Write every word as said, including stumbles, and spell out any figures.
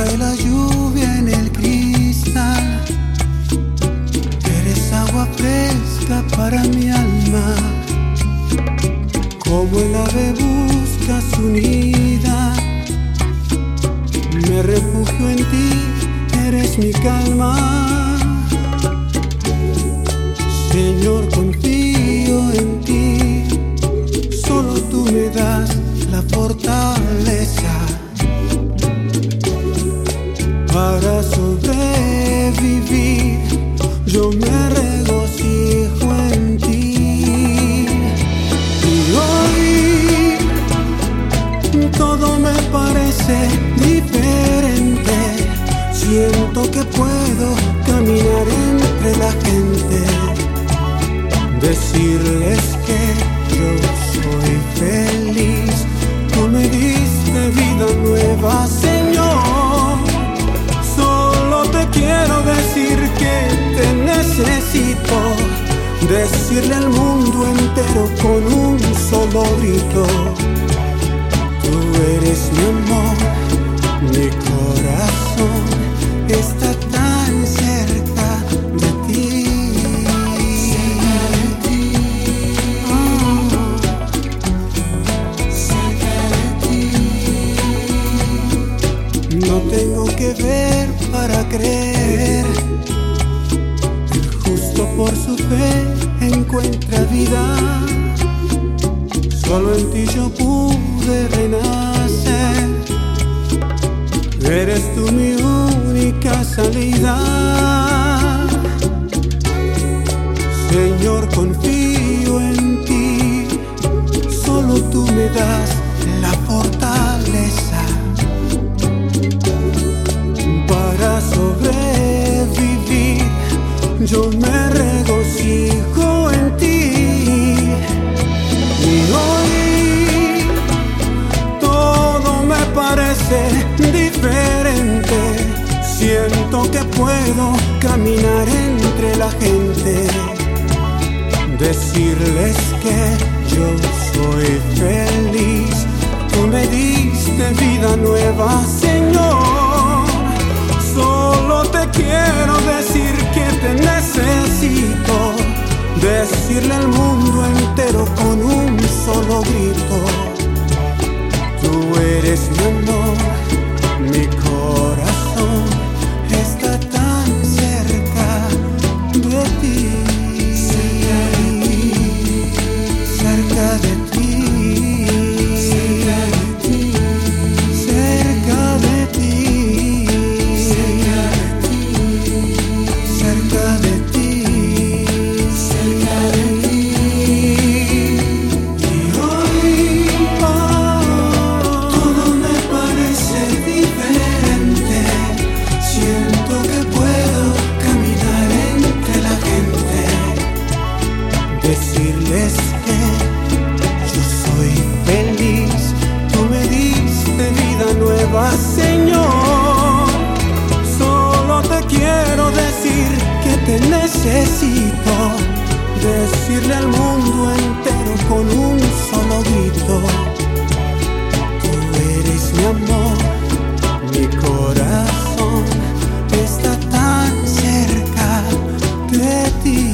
cae la lluvia en el cristal, eres agua fresca para mi alma. Como el ave busca su nida, me refugio en ti, eres mi calma. Señor, confío en ti, solo tú me das la fortaleza para sobrevivir. Yo me regocijo en ti. Y hoy todo me parece diferente. Siento que puedo caminar entre la gente, decirles que yo soy feliz. Tú me diste vida nueva, Señor. Solo te quiero decir que te necesito, decirle al mundo entero con un solo grito: tú eres mi amor, mi corazón está tan cerca de ti. No tengo que ver para creer, el justo por su fe encuentra vida. Solo en ti yo pude renacer, eres tú mi única salida. Señor, confío en ti, solo tú me das la fortaleza para sobrevivir. Yo me regocijo en ti. Y hoy todo me parece diferente. Siento que puedo caminar entre la gente, decirles que yo soy feliz. Tú me diste vida nueva, Señor. Solo te quiero decir que te necesito, decirle al mundo entero con un solo grito: tú eres mi amor, mi corazón está tan cerca de ti, cerca de ti, cerca de ti, cerca de ti, cerca de ti, cerca de ti. Y hoy oh, todo me parece diferente. Siento que puedo caminar entre la gente, decirles que yo soy feliz. Tú me diste vida nueva, Señor. Solo te quiero decir que te necesito, decirle al mundo entero con un solo grito: tú eres mi amor, mi corazón está tan cerca de ti.